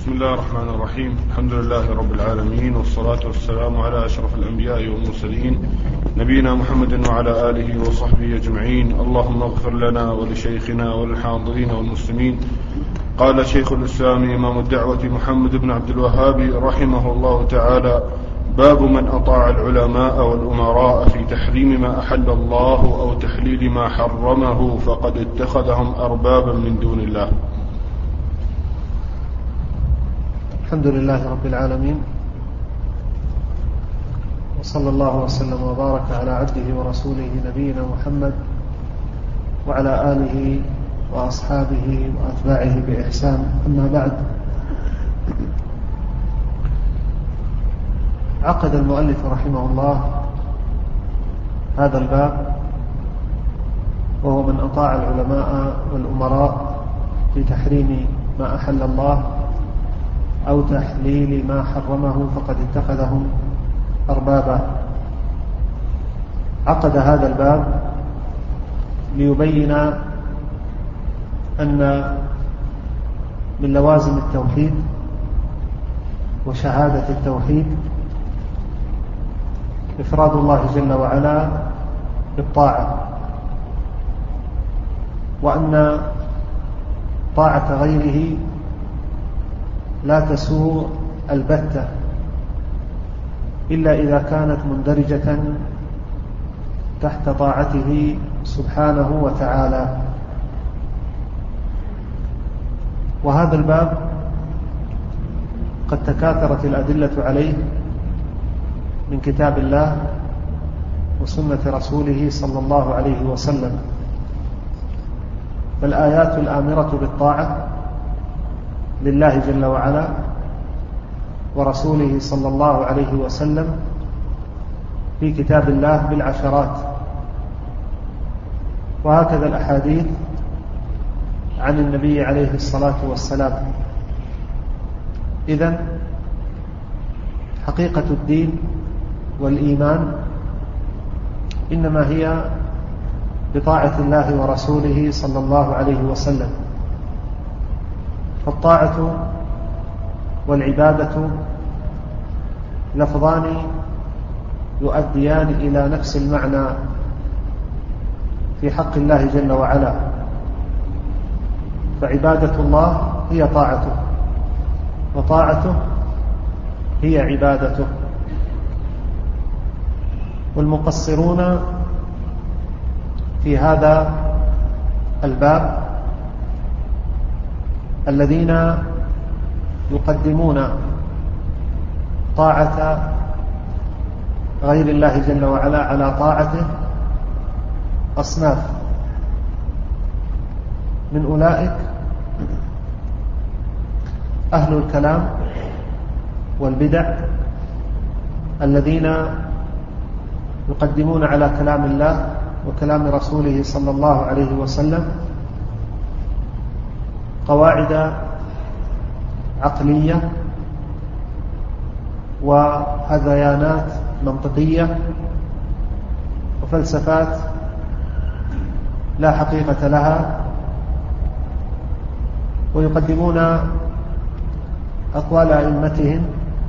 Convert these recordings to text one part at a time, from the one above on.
بسم الله الرحمن الرحيم. الحمد لله رب العالمين، والصلاة والسلام على أشرف الأنبياء والمرسلين نبينا محمد وعلى آله وصحبه أجمعين. اللهم اغفر لنا ولشيخنا وللحاضرين والمسلمين. قال شيخ الإسلام إمام الدعوة محمد بن عبد الوهاب رحمه الله تعالى: باب من أطاع العلماء والأمراء في تحريم ما أحل الله أو تحليل ما حرمه فقد اتخذهم أربابا من دون الله. الحمد لله رب العالمين، وصلى الله وسلم وبارك على عبده ورسوله نبينا محمد وعلى آله وأصحابه وأتباعه بإحسان. أما بعد، عقد المؤلف رحمه الله هذا الباب، وهو من أطاع العلماء والأمراء في تحريم ما أحل الله أو تحليل ما حرمه فقد اتخذهم أربابا. عقد هذا الباب ليبين أن من لوازم التوحيد وشهادة التوحيد إفراد الله جل وعلا بالطاعة، وأن طاعة غيره لا تسوء البتة إلا إذا كانت مندرجة تحت طاعته سبحانه وتعالى. وهذا الباب قد تكاثرت الأدلة عليه من كتاب الله وسنة رسوله صلى الله عليه وسلم، فالآيات الآمرة بالطاعة لله جل وعلا ورسوله صلى الله عليه وسلم في كتاب الله بالعشرات، وهكذا الأحاديث عن النبي عليه الصلاة والسلام. إذن حقيقة الدين والإيمان إنما هي بطاعة الله ورسوله صلى الله عليه وسلم، فالطاعة والعبادة لفظان يؤديان إلى نفس المعنى في حق الله جل وعلا، فعبادة الله هي طاعته، وطاعته هي عبادته. والمقصرون في هذا الباب الذين يقدمون طاعة غير الله جل وعلا على طاعته أصناف. من أولئك أهل الكلام والبدع الذين يقدمون على كلام الله وكلام رسوله صلى الله عليه وسلم قواعد عقلية وهذيانات منطقية وفلسفات لا حقيقة لها، ويقدمون أقوال أئمتهم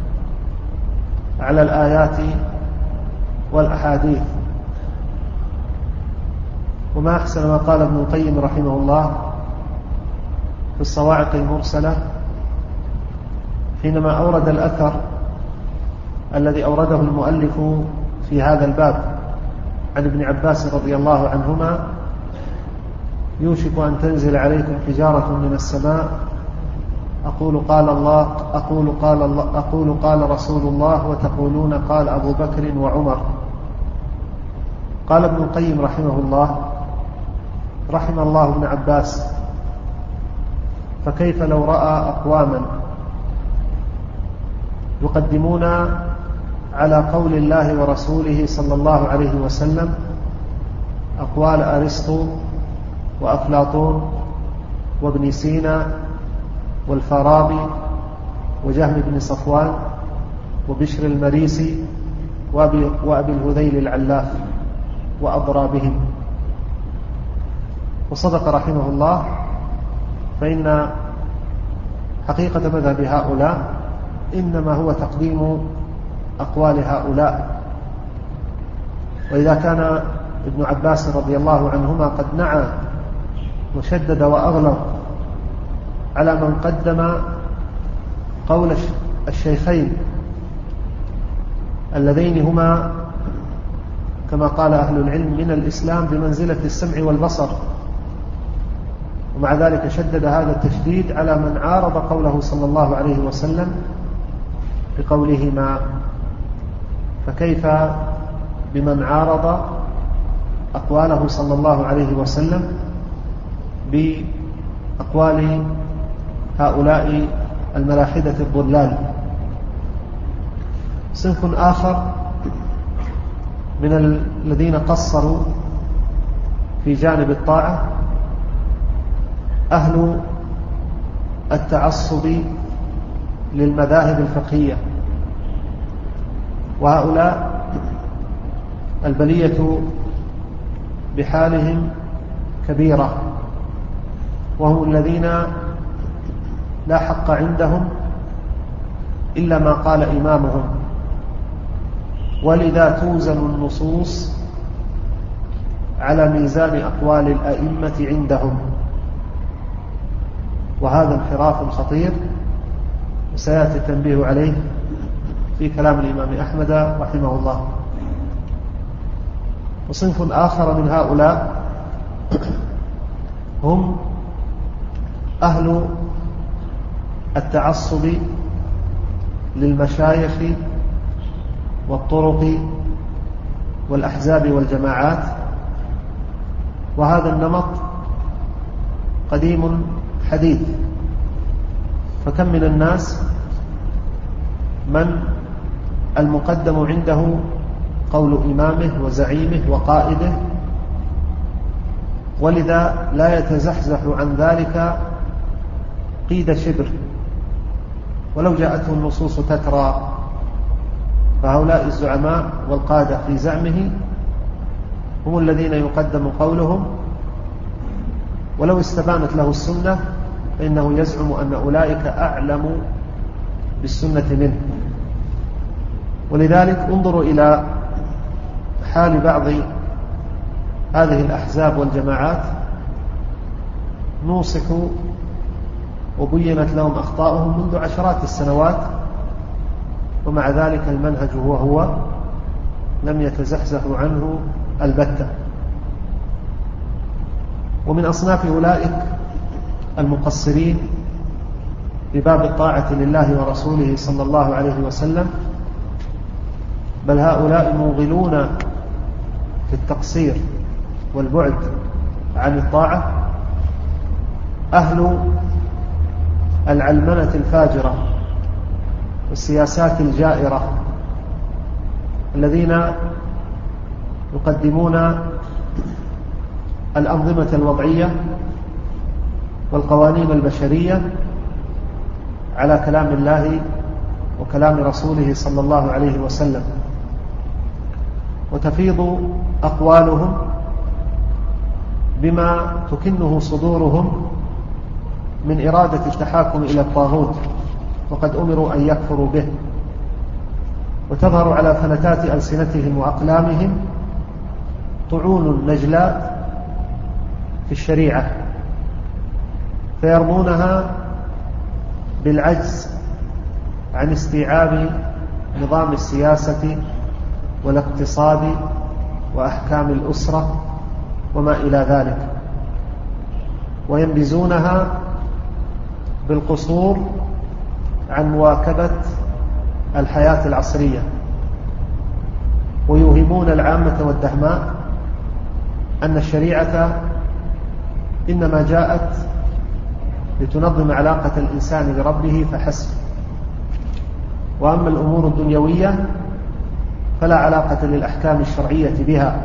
على الآيات والأحاديث. وما أحسن ما قال ابن القيم رحمه الله في الصواعق المرسلة حينما أورد الأثر الذي أورده المؤلف في هذا الباب عن ابن عباس رضي الله عنهما: يوشك أن تنزل عليكم حجارة من السماء أقول قال الله أقول قال رسول الله وتقولون قال أبو بكر وعمر. قال ابن القيم رحمه الله: رحم الله ابن عباس، فكيف لو رأى أقواما يقدمون على قول الله ورسوله صلى الله عليه وسلم أقوال أرسطو وأفلاطون وابن سينا والفارابي وجهم بن صفوان وبشر المريسي وأبي الهذيل العلاف وأضرابهم. وصدق رحمه الله، فإن حقيقة مذهب هؤلاء إنما هو تقديم أقوال هؤلاء. وإذا كان ابن عباس رضي الله عنهما قد نعى وشدد وأغلظ على من قدم قول الشيخين اللذين هما كما قال أهل العلم من الإسلام بمنزلة السمع والبصر، ومع ذلك شدد هذا التشديد على من عارض قوله صلى الله عليه وسلم بقولهما، فكيف بمن عارض أقواله صلى الله عليه وسلم بأقوال هؤلاء الملاحدة الضلال. صنف آخر من الذين قصروا في جانب الطاعة أهل التعصب للمذاهب الفقهية، وهؤلاء البلية بحالهم كبيرة، وهم الذين لا حق عندهم إلا ما قال إمامهم، ولذا توزن النصوص على ميزان أقوال الأئمة عندهم، وهذا انحراف خطير وسيأتي التنبيه عليه في كلام الإمام أحمد رحمه الله. وصنف آخر من هؤلاء هم أهل التعصب للمشايخ والطرق والأحزاب والجماعات، وهذا النمط قديم حديث، فكم من الناس من المقدم عنده قول إمامه وزعيمه وقائده، ولذا لا يتزحزح عن ذلك قيد شبر ولو جاءته النصوص تترى. فهؤلاء الزعماء والقادة في زعمه هم الذين يقدم قولهم، ولو استبانت له السنة فإنه يزعم أن أولئك أعلم بالسنة منه. ولذلك انظروا إلى حال بعض هذه الأحزاب والجماعات، نوصفوا وبينت لهم أخطاؤهم منذ عشرات السنوات، ومع ذلك المنهج هو لم يتزحزح عنه البتة. ومن أصناف أولئك المقصرين في باب الطاعة لله ورسوله صلى الله عليه وسلم، بل هؤلاء موغلون في التقصير والبعد عن الطاعة، أهل العلمنة الفاجرة والسياسات الجائرة، الذين يقدمون الأنظمة الوضعية والقوانين البشرية على كلام الله وكلام رسوله صلى الله عليه وسلم، وتفيض أقوالهم بما تكنه صدورهم من إرادة التحاكم إلى الطاغوت، وقد أمروا أن يكفروا به، وتظهر على فلتات ألسنتهم وأقلامهم طعون نجلاء في الشريعة، فيرمونها بالعجز عن استيعاب نظام السياسة والاقتصاد وأحكام الأسرة وما إلى ذلك، وينبذونها بالقصور عن مواكبة الحياة العصرية، ويوهمون العامة والدهماء أن الشريعة إنما جاءت لتنظم علاقة الإنسان بربه فحسب، وأما الأمور الدنيوية فلا علاقة للأحكام الشرعية بها.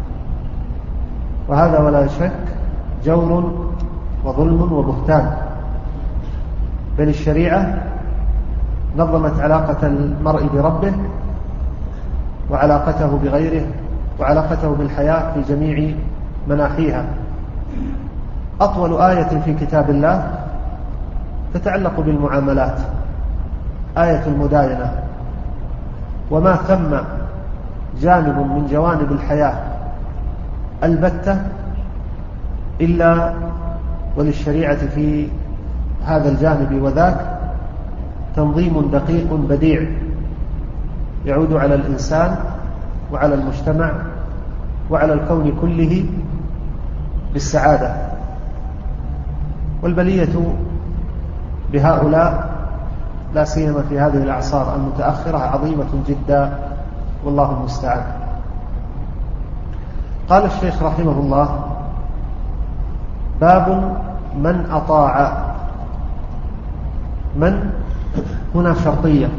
وهذا ولا شك جور وظلم وبهتان، بل الشريعة نظمت علاقة المرء بربه وعلاقته بغيره وعلاقته بالحياة في جميع مناحيها. أطول آية في كتاب الله تتعلق بالمعاملات، آية المداينة، وما ثم جانب من جوانب الحياة البتة إلا وللشريعة في هذا الجانب وذاك تنظيم دقيق بديع يعود على الإنسان وعلى المجتمع وعلى الكون كله بالسعادة. والبلية بهؤلاء لا سيما في هذه الأعصار المتأخرة عظيمة جدا، والله المستعان. قال الشيخ رحمه الله: باب من أطاع. من هنا شرطية،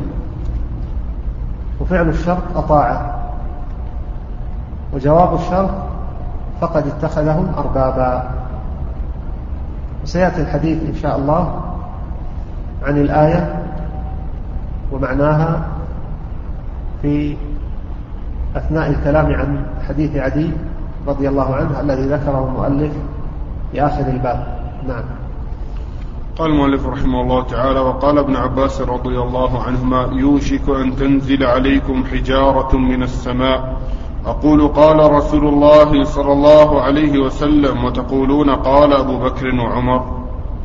وفعل الشرط أطاع، وجواب الشرط فقد اتخذهم أربابا. وسيأتي الحديث إن شاء الله عن الآية ومعناها في أثناء الكلام عن حديث عدي رضي الله عنه الذي ذكره المؤلف في آخر الباب. نعم. قال المؤلف رحمه الله تعالى: وقال ابن عباس رضي الله عنهما: يوشك أن تنزل عليكم حجارة من السماء، أقول قال رسول الله صلى الله عليه وسلم، وتقولون قال أبو بكر وعمر.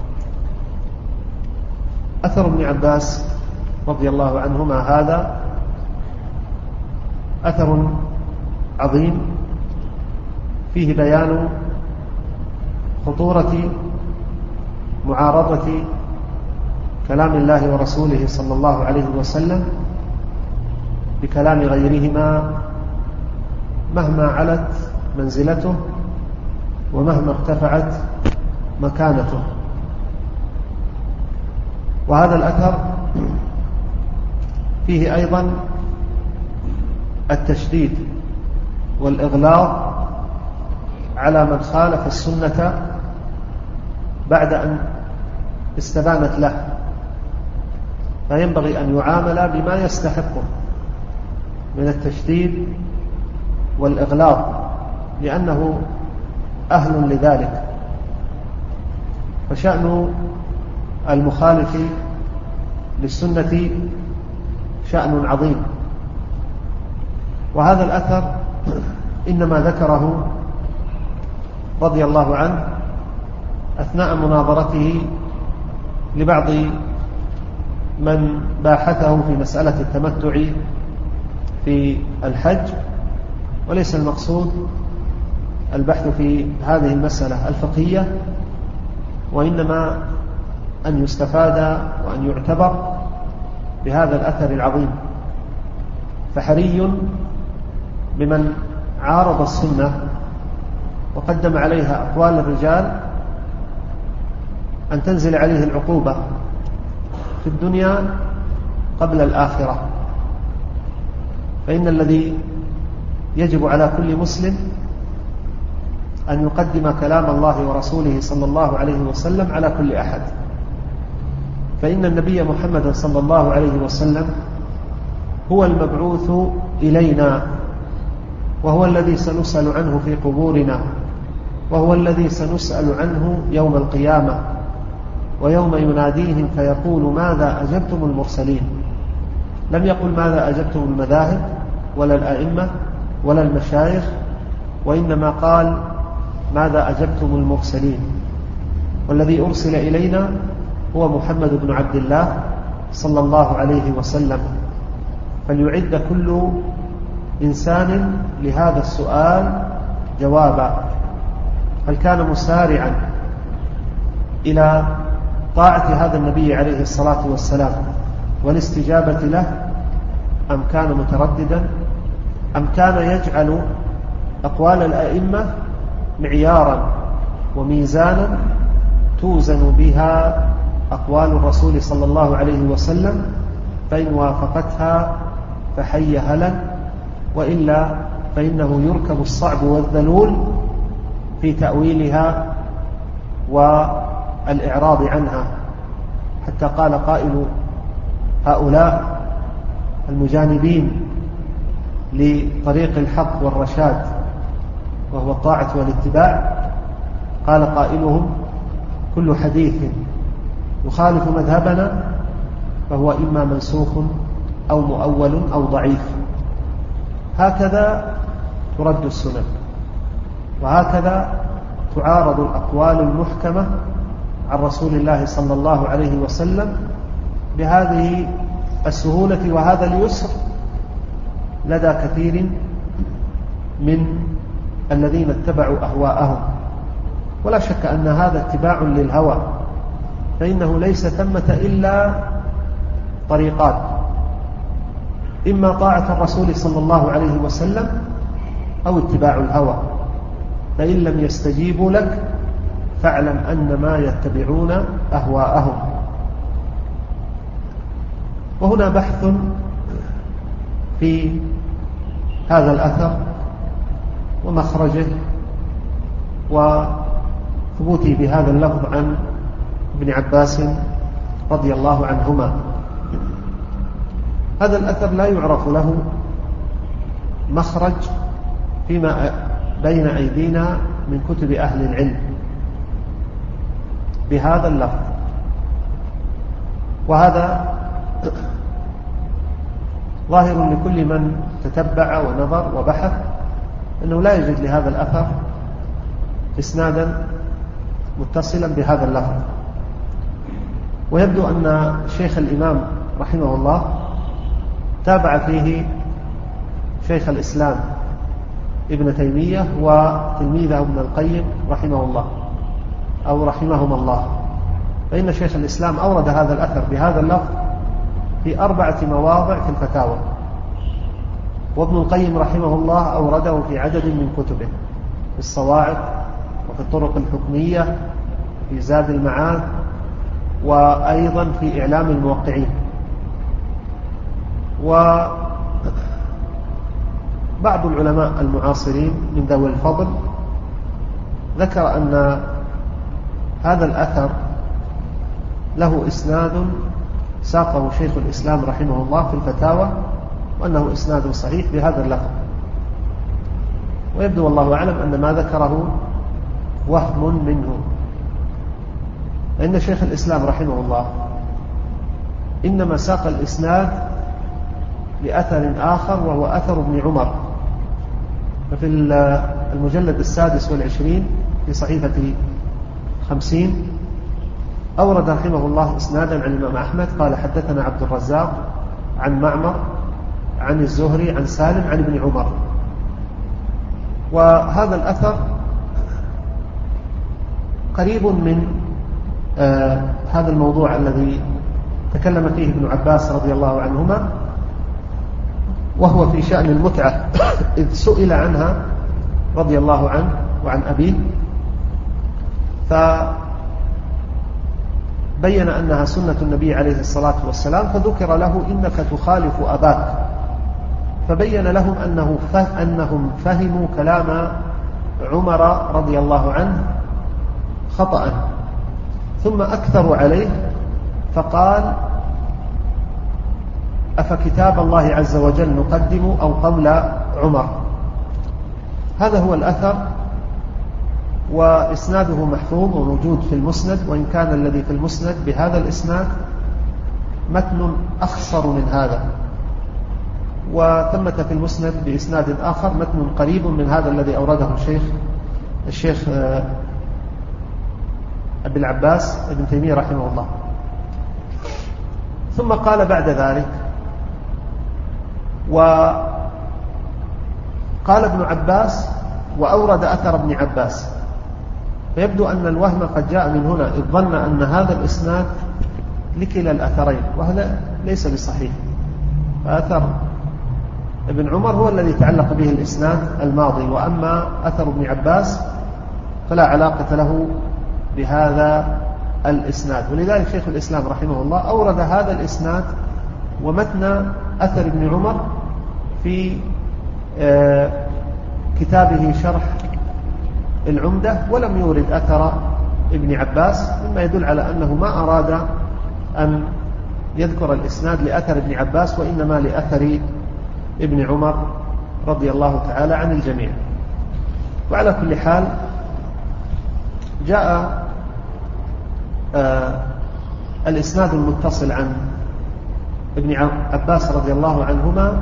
أثر ابن عباس رضي الله عنهما هذا أثر عظيم فيه بيان خطورة معارضة كلام الله ورسوله صلى الله عليه وسلم بكلام غيرهما مهما علت منزلته ومهما ارتفعت مكانته. وهذا الأثر فيه أيضا التشديد والإغلاظ على من خالف السنة بعد أن استبانت له، فينبغي أن يعامل بما يستحقه من التشديد والإغلاظ لأنه أهل لذلك. فشأن المخالف للسنة شأن عظيم. وهذا الأثر إنما ذكره رضي الله عنه أثناء مناظرته لبعض من باحثه في مسألة التمتع في الحج، وليس المقصود البحث في هذه المسألة الفقهية، وإنما أن يستفاد وأن يعتبر بهذا الأثر العظيم. فحري بمن عارض السنة وقدم عليها أقوال الرجال أن تنزل عليه العقوبة في الدنيا قبل الآخرة. فإن الذي يجب على كل مسلم أن يقدم كلام الله ورسوله صلى الله عليه وسلم على كل أحد، فإن النبي محمد صلى الله عليه وسلم هو المبعوث إلينا، وهو الذي سنسأل عنه في قبورنا، وهو الذي سنسأل عنه يوم القيامة، ويوم يناديهم فيقول ماذا أجبتم المرسلين. لم يقل ماذا أجبتم المذاهب ولا الأئمة ولا المشايخ، وإنما قال ماذا أجبتم المرسلين. والذي أرسل إلينا هو محمد بن عبد الله صلى الله عليه وسلم. فليعد كل إنسان لهذا السؤال جوابا: هل كان مسارعا إلى طاعة هذا النبي عليه الصلاة والسلام والاستجابة له، أم كان مترددا، أم كان يجعل أقوال الأئمة معيارا وميزانا توزن بها أقوال الرسول صلى الله عليه وسلم، فإن وافقتها فحي هلا، وإلا فإنه يركب الصعب والذلول في تأويلها والإعراض عنها. حتى قال قائل هؤلاء المجانبين لطريق الحق والرشاد وهو الطاعة والاتباع، قال قائلهم: كل حديث يخالف مذهبنا فهو إما منسوخ أو مؤول أو ضعيف. هكذا ترد السنن، وهكذا تعارض الأقوال المحكمة عن رسول الله صلى الله عليه وسلم بهذه السهولة وهذا اليسر لدى كثير من الذين اتبعوا أهواءهم. ولا شك أن هذا اتباع للهوى، فإنه ليس ثمة إلا طريقات: إما طاعة الرسول صلى الله عليه وسلم أو اتباع الهوى. فإن لم يستجيبوا لك فاعلم أن ما يتبعون أهواءهم. وهنا بحث في هذا الأثر ومخرجه وثبوته بهذا اللفظ عن ابن عباس رضي الله عنهما. هذا الأثر لا يعرف له مخرج فيما بين أيدينا من كتب أهل العلم بهذا اللفظ، وهذا ظاهر لكل من تتبع ونظر وبحث أنه لا يوجد لهذا الأثر إسنادا متصلا بهذا اللفظ. ويبدو أن شيخ الإمام رحمه الله تابع فيه شيخ الإسلام ابن تيمية وتلميذه ابن القيم رحمه الله أو رحمهما الله. فإن شيخ الإسلام أورد هذا الأثر بهذا اللفظ في 4 مواضع في الفتاوى، وابن القيم رحمه الله أورده في عدد من كتبه، في الصواعق وفي الطرق الحكمية في زاد المعاد وأيضا في إعلام الموقعين. وبعض العلماء المعاصرين من ذوي الفضل ذكر أن هذا الأثر له إسناد ساقه شيخ الإسلام رحمه الله في الفتاوى، وأنه إسناد صحيح بهذا اللفظ. ويبدو والله أعلم أن ما ذكره وهم منه، فإن شيخ الإسلام رحمه الله إنما ساق الإسناد لأثر آخر وهو أثر ابن عمر. ففي المجلد 26 في صحيفة 50 أورد رحمه الله إسنادا عن الإمام أحمد قال: حدثنا عبد الرزاق عن معمر عن الزهري عن سالم عن ابن عمر. وهذا الأثر قريب من هذا الموضوع الذي تكلم فيه ابن عباس رضي الله عنهما، وهو في شأن المتعة، إذ سئل عنها رضي الله عنه وعن أبيه فبين أنها سنة النبي عليه الصلاة والسلام، فذكر له: إنك تخالف أباك. فبين لهم أنهم فهموا كلام عمر رضي الله عنه خطأ، ثم أكثروا عليه فقال: أفكتاب الله عز وجل نقدم أو قول عمر؟ هذا هو الأثر، وإسناده محفوظ وموجود في المسند، وإن كان الذي في المسند بهذا الإسناد متن أخصر من هذا، وثمة في المسند بإسناد آخر متن قريب من هذا الذي أورده الشيخ أبي العباس ابن تيمية رحمه الله. ثم قال بعد ذلك: وقال ابن عباس وأورد أثر ابن عباس. فيبدو أن الوهم قد جاء من هنا، إذ ظن أن هذا الإسناد لكلا الأثرين، وهذا ليس بصحيح. فأثر ابن عمر هو الذي تعلق به الإسناد الماضي، وأما أثر ابن عباس فلا علاقة له بهذا الإسناد. ولذلك شيخ الإسلام رحمه الله أورد هذا الإسناد ومتن أثر ابن عمر في كتابه شرح العمدة، ولم يورد أثر ابن عباس، مما يدل على أنه ما أراد أن يذكر الإسناد لأثر ابن عباس، وإنما لأثر ابن عمر رضي الله تعالى عن الجميع. وعلى كل حال جاء الإسناد المتصل عن ابن عباس رضي الله عنهما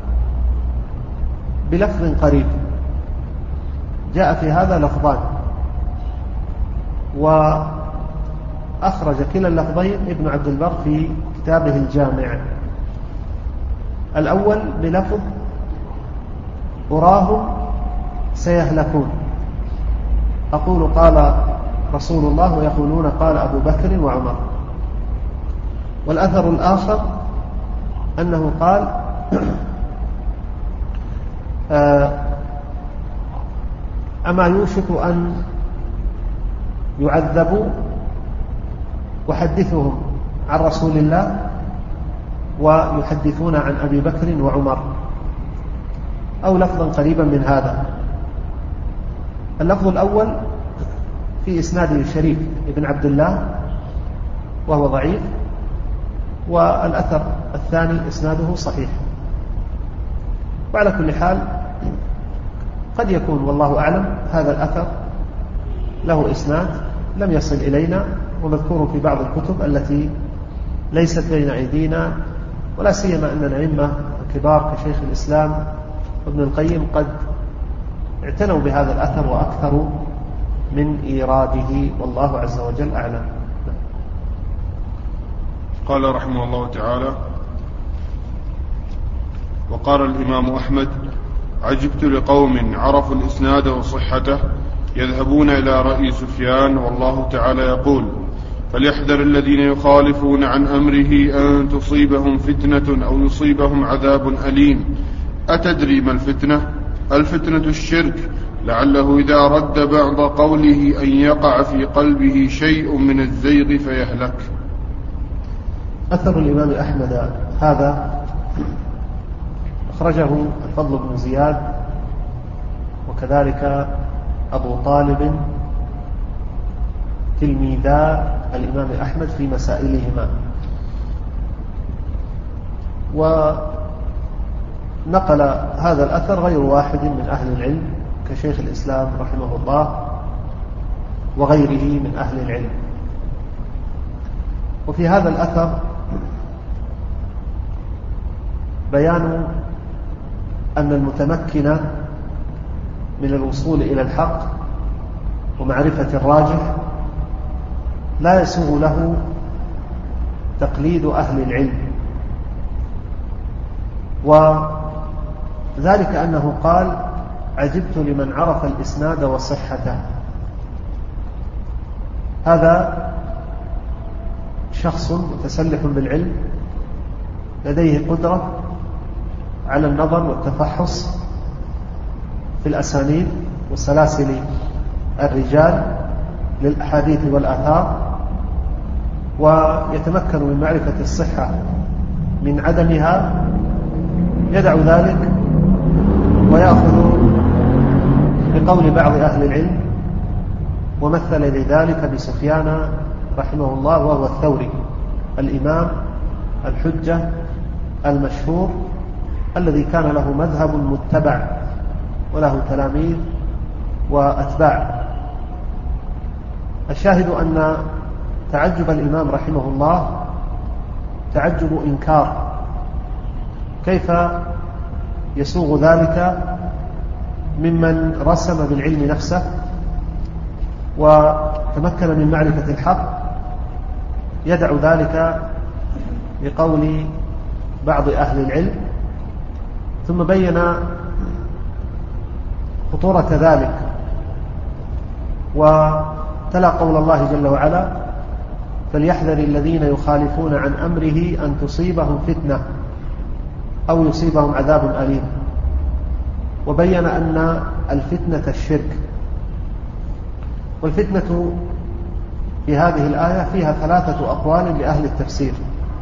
بلفظ قريب، جاء في هذا لفظان، وأخرج كلا اللفظين ابن عبد البر في كتابه الجامع. الأول بلفظ أراهم سيهلكون، أقول قال رسول الله ويقولون قال أبو بكر وعمر. والأثر الآخر أنه قال أما يوشك أن يعذبوا وحدثهم عن رسول الله ويحدثون عن أبي بكر وعمر، أو لفظا قريبا من هذا. اللفظ الأول في إسناده شريك ابن عبد الله وهو ضعيف، والأثر الثاني إسناده صحيح. وعلى كل حال قد يكون والله أعلم هذا الأثر له إسناد لم يصل إلينا ومذكور في بعض الكتب التي ليست بين أيدينا، ولا سيما أن الأئمة الكبار كشيخ الإسلام وابن القيم قد اعتنوا بهذا الأثر وأكثروا من إيراده، والله عز وجل أعلم. قال رحمه الله تعالى: وقال الإمام أحمد: عجبت لقوم عرفوا الإسناد وصحته يذهبون إلى رأي سفيان، والله تعالى يقول: فليحذر الذين يخالفون عن أمره أن تصيبهم فتنة أو يصيبهم عذاب أليم. أتدري ما الفتنة؟ الفتنة الشرك، لعله إذا رد بعض قوله أن يقع في قلبه شيء من الزيغ فيهلك. أثر الإمام أحمد هذا أخرجه الفضل بن زياد وكذلك أبو طالب تلميذا الإمام أحمد في مسائلهما. ونقل هذا الأثر غير واحد من أهل العلم كشيخ الإسلام رحمه الله وغيره من أهل العلم. وفي هذا الأثر بيان أن المتمكن من الوصول إلى الحق ومعرفة الراجح لا يسوغ له تقليد أهل العلم، وذلك أنه قال: عجبت لمن عرف الإسناد وصحته. هذا شخص متسلح بالعلم لديه قدرة على النظر والتفحص في الأسانيد وسلاسل الرجال للأحاديث والآثار، ويتمكن من معرفة الصحة من عدمها، يدع ذلك ويأخذ بقول بعض أهل العلم، ومثل لذلك بسفيان رحمه الله وهو الثوري الإمام الحجة المشهور الذي كان له مذهب متبع وله تلاميذ وأتباع. الشاهد أن تعجب الإمام رحمه الله تعجب إنكار، كيف يسوغ ذلك ممن رسم بالعلم نفسه وتمكن من معرفة الحق يدع ذلك بقول بعض أهل العلم، ثم بين خطورة ذلك وتلا قول الله جل وعلا: فليحذر الذين يخالفون عن أمره أن تصيبهم فتنة أو يصيبهم عذاب أليم. وبين أن الفتنة الشرك. والفتنة في هذه الآية فيها 3 أقوال لأهل التفسير،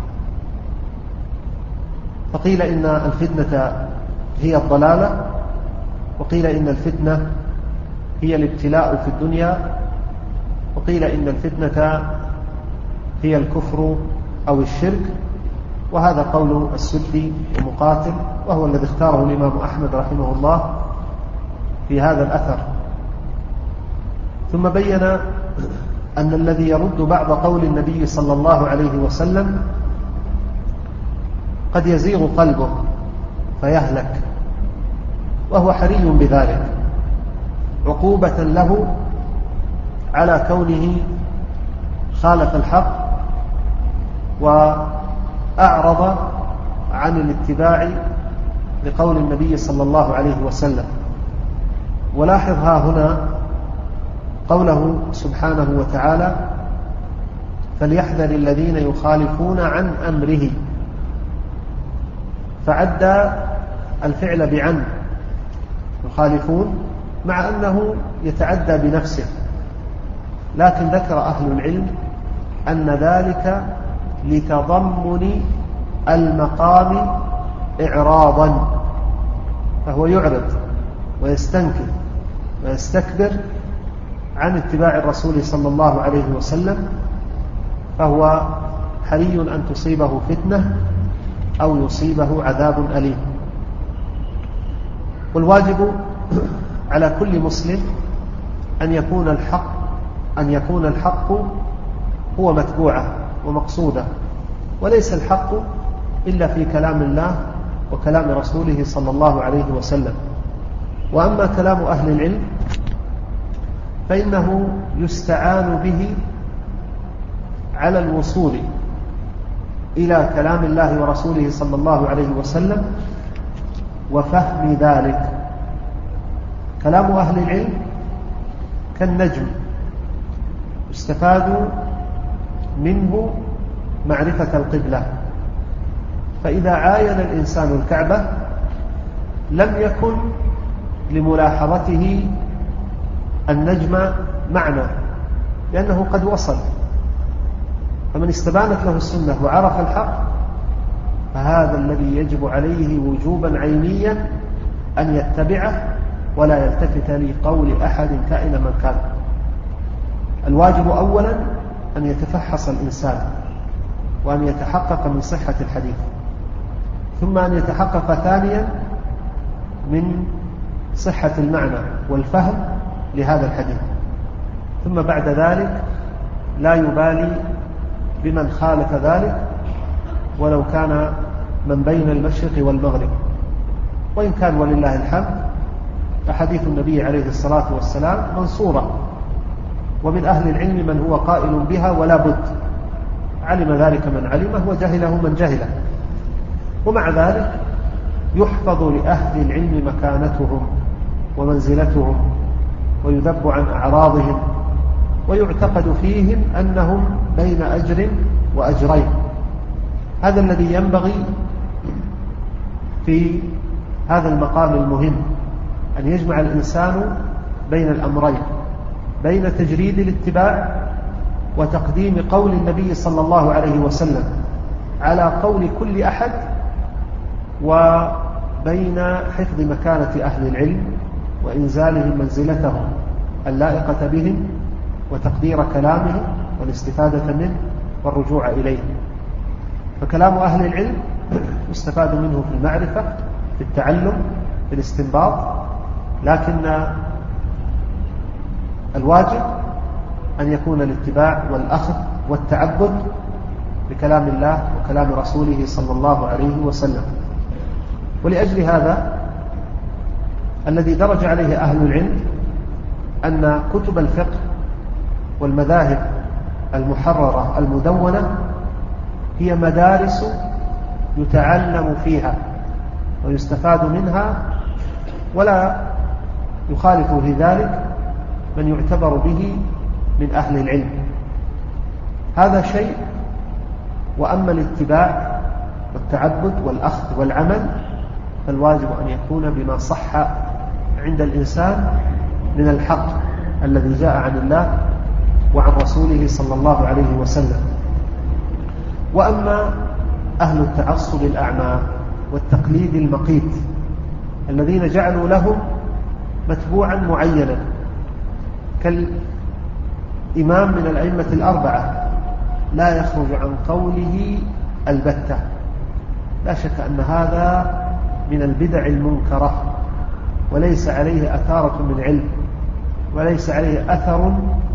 فقيل إن الفتنة هي الضلالة، وقيل إن الفتنة هي الابتلاء في الدنيا، وقيل إن الفتنة هي الكفر أو الشرك. وهذا قول السدي ومقاتل، وهو الذي اختاره الإمام أحمد رحمه الله في هذا الأثر. ثم بين أن الذي يرد بعض قول النبي صلى الله عليه وسلم قد يزيغ قلبه فيهلك، وهو حري بذلك عقوبة له على كونه خالف الحق وأعرض عن الاتباع لقول النبي صلى الله عليه وسلم. ولاحظ ها هنا قوله سبحانه وتعالى: فليحذر الذين يخالفون عن أمره، فعد الفعل بعن يخالفون مع أنه يتعدى بنفسه، لكن ذكر أهل العلم أن ذلك لتضمن المقام إعراضا، فهو يعرض ويستنكر ويستكبر عن اتباع الرسول صلى الله عليه وسلم، فهو حري أن تصيبه فتنة أو يصيبه عذاب أليم. والواجب على كل مسلم أن يكون الحق هو متبوعه ومقصوده، وليس الحق إلا في كلام الله وكلام رسوله صلى الله عليه وسلم. وأما كلام أهل العلم فإنه يستعان به على الوصول إلى كلام الله ورسوله صلى الله عليه وسلم وفهم ذلك. كلام أهل العلم كالنجم يستفاد منه معرفة القبلة، فإذا عاين الإنسان الكعبة لم يكن لملاحظته النجم معنى، لأنه قد وصل. فمن استبانت له السنة وعرف الحق فهذا الذي يجب عليه وجوبا عينيا أن يتبعه ولا يلتفت لقول أحد كائن من كان. الواجب أولا أن يتفحص الإنسان وأن يتحقق من صحة الحديث، ثم أن يتحقق ثانيا من صحة المعنى والفهم لهذا الحديث، ثم بعد ذلك لا يبالي بمن خالف ذلك ولو كان من بين المشرق والمغرب، وإن كان ولله الحمد أحاديث النبي عليه الصلاة والسلام منصورة، ومن أهل العلم من هو قائل بها ولا بد، علم ذلك من علمه وجهله من جهله. ومع ذلك يحفظ لأهل العلم مكانتهم ومنزلتهم ويذب عن أعراضهم، ويعتقد فيهم أنهم بين أجر وأجرين. هذا الذي ينبغي في هذا المقام المهم، أن يجمع الإنسان بين الأمرين، بين تجريد الاتباع وتقديم قول النبي صلى الله عليه وسلم على قول كل أحد، وبين حفظ مكانة أهل العلم وإنزالهم منزلتهم اللائقة بهم وتقدير كلامهم والاستفادة منه والرجوع إليه. فكلام أهل العلم يستفاد منه في المعرفة، في التعلم، في الاستنباط، لكن الواجب أن يكون الاتباع والأخذ والتعبد بكلام الله وكلام رسوله صلى الله عليه وسلم. ولأجل هذا الذي درج عليه أهل العلم أن كتب الفقه والمذاهب المحررة المدونة هي مدارس يتعلم فيها ويستفاد منها، ولا يخالف في ذلك من يعتبر به من أهل العلم. هذا شيء. وأما الاتباع والتعبد والأخذ والعمل فالواجب أن يكون بما صح عند الإنسان من الحق الذي جاء عن الله وعن رسوله صلى الله عليه وسلم. وأما أهل التعصب الأعمى والتقليد المقيت الذين جعلوا لهم متبوعا معينا كالإمام من الأئمة الأربعة لا يخرج عن قوله البتة، لا شك أن هذا من البدع المنكرة وليس عليه أثارة من علم، وليس عليه أثر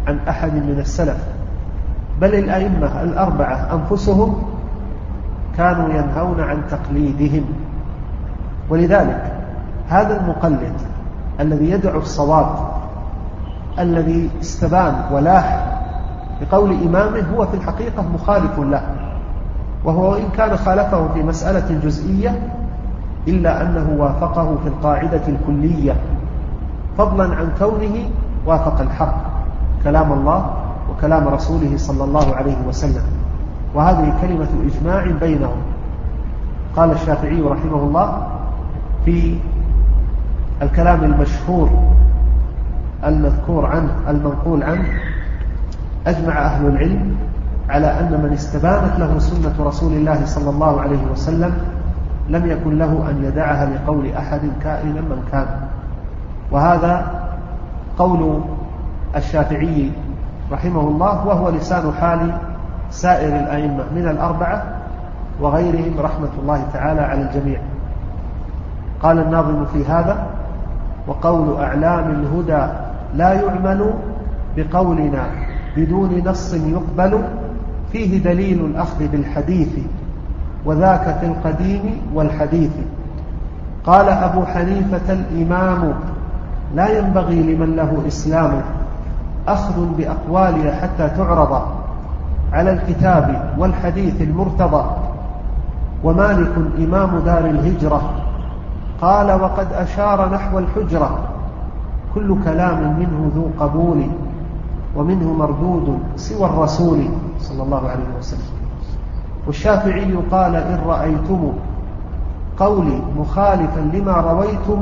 عن أحد من السلف، بل الأئمة الأربعة أنفسهم كانوا ينهون عن تقليدهم. ولذلك هذا المقلد الذي يدعو الصواب الذي استبان ولاح بقول إمامه هو في الحقيقة مخالف له، وهو إن كان خالفه في مسألة جزئية إلا أنه وافقه في القاعدة الكلية، فضلا عن كونه وافق الحق كلام الله وكلام رسوله صلى الله عليه وسلم. وهذه كلمة إجماع بينهم. قال الشافعي رحمه الله في الكلام المشهور المذكور عنه المنقول عنه: أجمع أهل العلم على أن من استبانت له سنة رسول الله صلى الله عليه وسلم لم يكن له أن يدعها لقول أحد كائنا من كان. وهذا قول الشافعي رحمه الله، وهو لسان حال سائر الأئمة من الأربعة وغيرهم رحمة الله تعالى على الجميع. قال الناظم في هذا: وقول أعلام الهدى لا يعمل بقولنا بدون نص يقبل، فيه دليل الأخذ بالحديث وذاك في القديم والحديث. قال أبو حنيفة الإمام: لا ينبغي لمن له إسلام أخذ بأقوالي حتى تعرض على الكتاب والحديث المرتضى. ومالك إمام دار الهجرة قال وقد أشار نحو الحجرة: كل كلام منه ذو قبول ومنه مردود سوى الرسول صلى الله عليه وسلم. والشافعي قال: إن رأيتم قولي مخالفا لما رويتم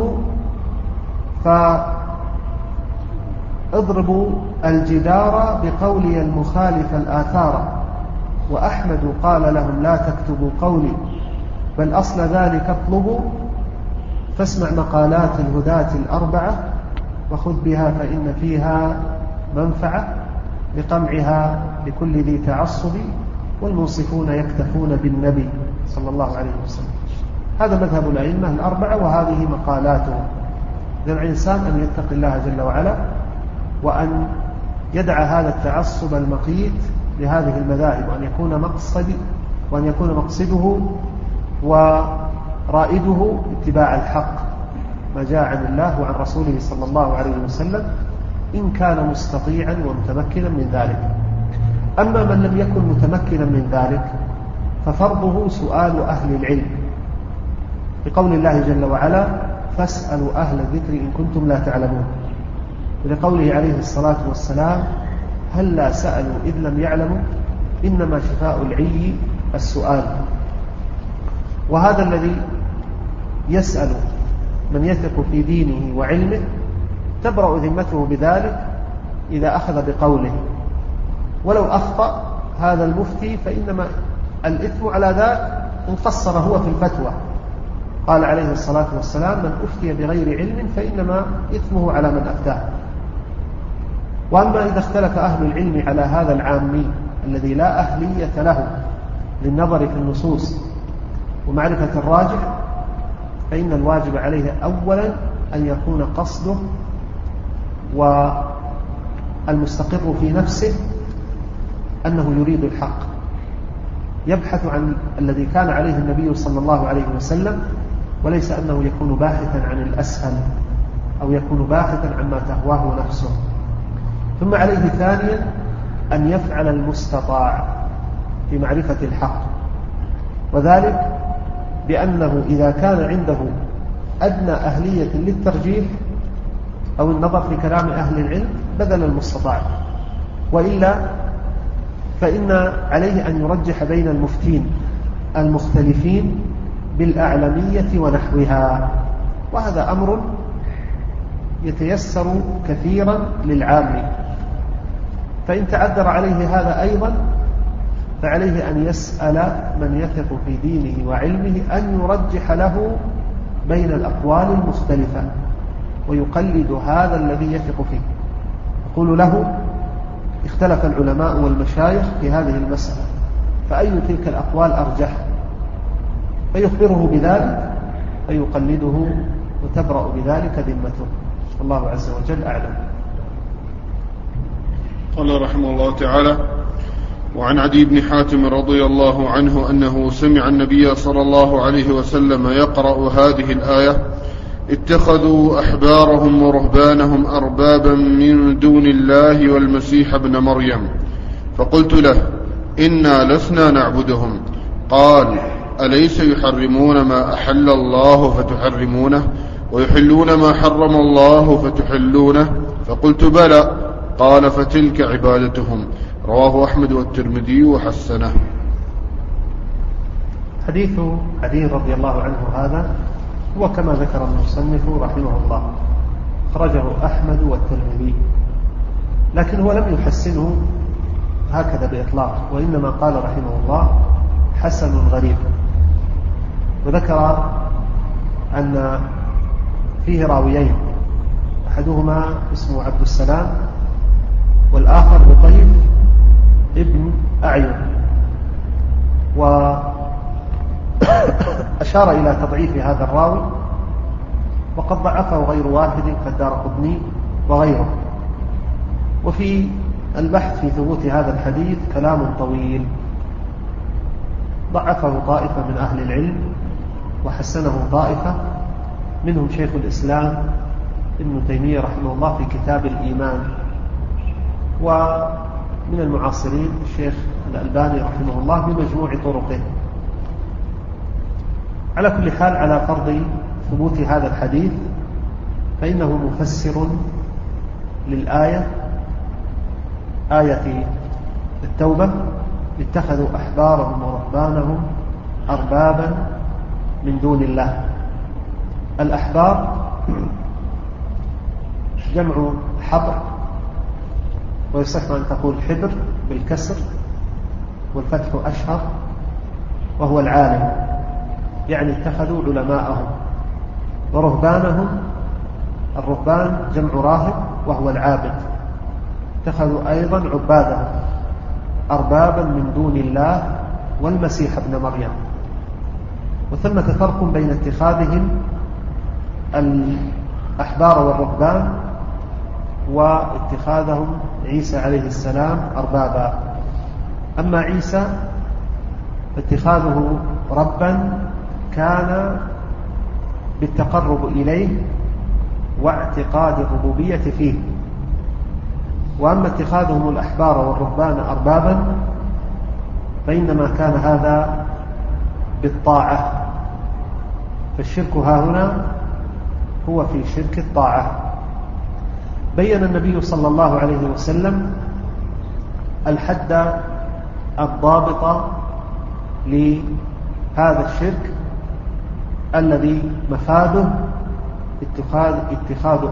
فاضربوا الجدار بقولي المخالف الآثار. وأحمد قال لهم: لا تكتبوا قولي بل أصل ذلك اطلبوا، فاسمع مقالات الهداة الأربعة وخذ بها فإن فيها منفعة، بقمعها لكل ذي تعصب، والمنصفون يكتفون بالنبي صلى الله عليه وسلم. هذا مذهب الأئمة الأربعة وهذه مقالاتهم. للإنسان أن يتقي الله جل وعلا وأن يدع هذا التعصب المقيت لهذه المذاهب، وأن يكون مقصده ورائده اتباع الحق ما جاء عن الله وعن رسوله صلى الله عليه وسلم، إن كان مستطيعا ومتمكنا من ذلك. أما من لم يكن متمكنا من ذلك ففرضه سؤال أهل العلم، بقول الله جل وعلا: فاسألوا أهل الذكر إن كنتم لا تعلمون، ولقوله عليه الصلاة والسلام: هل لا سألوا إذ لم يعلموا، إنما شفاء العي السؤال. وهذا الذي يسأل من يثق في دينه وعلمه تبرأ ذمته بذلك إذا أخذ بقوله، ولو أخطأ هذا المفتي فإنما الإثم على ذاك إن قصر هو في الفتوى. قال عليه الصلاة والسلام: من أفتي بغير علم فإنما إثمه على من أفتاه. وأما إذا اختلف أهل العلم على هذا العامي الذي لا أهلية له للنظر في النصوص ومعرفة الراجح، فإن الواجب عليه أولا أن يكون قصده والمستقر في نفسه أنه يريد الحق، يبحث عن الذي كان عليه النبي صلى الله عليه وسلم، وليس أنه يكون باحثا عن الأسهل أو يكون باحثا عما تهواه نفسه. ثم عليه ثانيا أن يفعل المستطاع في معرفة الحق، وذلك بأنه إذا كان عنده أدنى أهلية للترجيح أو النظر في كلام أهل العلم بذل المستطاع، وإلا فإن عليه أن يرجح بين المفتين المختلفين بالأعلمية ونحوها، وهذا أمر يتيسر كثيرا للعام. فإن تعذر عليه هذا أيضا فعليه أن يسأل من يثق في دينه وعلمه أن يرجح له بين الأقوال المختلفة ويقلد هذا الذي يثق فيه. يقول له: اختلف العلماء والمشايخ في هذه المسألة، فأي تلك الأقوال أرجح؟ فيخبره بذلك فيقلده وتبرأ بذلك ذمته. الله عز وجل أعلم. قال رحمه الله تعالى: وعن عدي بن حاتم رضي الله عنه أنه سمع النبي صلى الله عليه وسلم يقرأ هذه الآية: اتخذوا أحبارهم ورهبانهم أربابا من دون الله والمسيح ابن مريم. فقلت له: إنا لسنا نعبدهم. قال: أليس يحرمون ما أحل الله فتحرمونه ويحلون ما حرم الله فتحلونه؟ فقلت: بلى. قال: فتلك عبادتهم. رواه أحمد والترمذي وحسنه. حديث علي رضي الله عنه هذا هو كما ذكر المصنف رحمه الله، خرجه أحمد والترمذي، لكن هو لم يحسنه هكذا بإطلاق، وإنما قال رحمه الله: حسن غريب. وذكر أن فيه راويين، أحدهما اسمه عبد السلام والآخر بطيف ابن أعين، وأشار إلى تضعيف هذا الراوي، وقد ضعفه غير واحد كالدارقطني وغيره. وفي البحث في ثبوت هذا الحديث كلام طويل، ضعفه طائفة من أهل العلم وحسنه طائفة، منهم شيخ الإسلام ابن تيمية رحمه الله في كتاب الإيمان، ومن المعاصرين الشيخ الألباني رحمه الله بمجموع طرقه. على كل حال، على فرض ثبوت هذا الحديث فإنه مفسر للآية، آية التوبة: اتخذوا أحبارهم ورهبانهم أربابا من دون الله. الأحبار جمع حبر، ويصح أن تقول حبر بالكسر والفتح أشهر، وهو العالم، يعني اتخذوا علماءهم. ورهبانهم، الرهبان جمع راهب وهو العابد، اتخذوا أيضا عبادهم أربابا من دون الله والمسيح ابن مريم. وثمة فرق بين اتخاذهم الأحبار والرهبان واتخاذهم عيسى عليه السلام أربابا. أما عيسى اتخاذه ربا كان بالتقرب إليه واعتقاد الربوبية فيه، وأما اتخاذهم الأحبار والرهبان أربابا فإنما كان هذا بالطاعة. فالشرك هاهنا هو في شرك الطاعة. بين النبي صلى الله عليه وسلم الحد الضابط لهذا الشرك الذي مفاده اتخاذ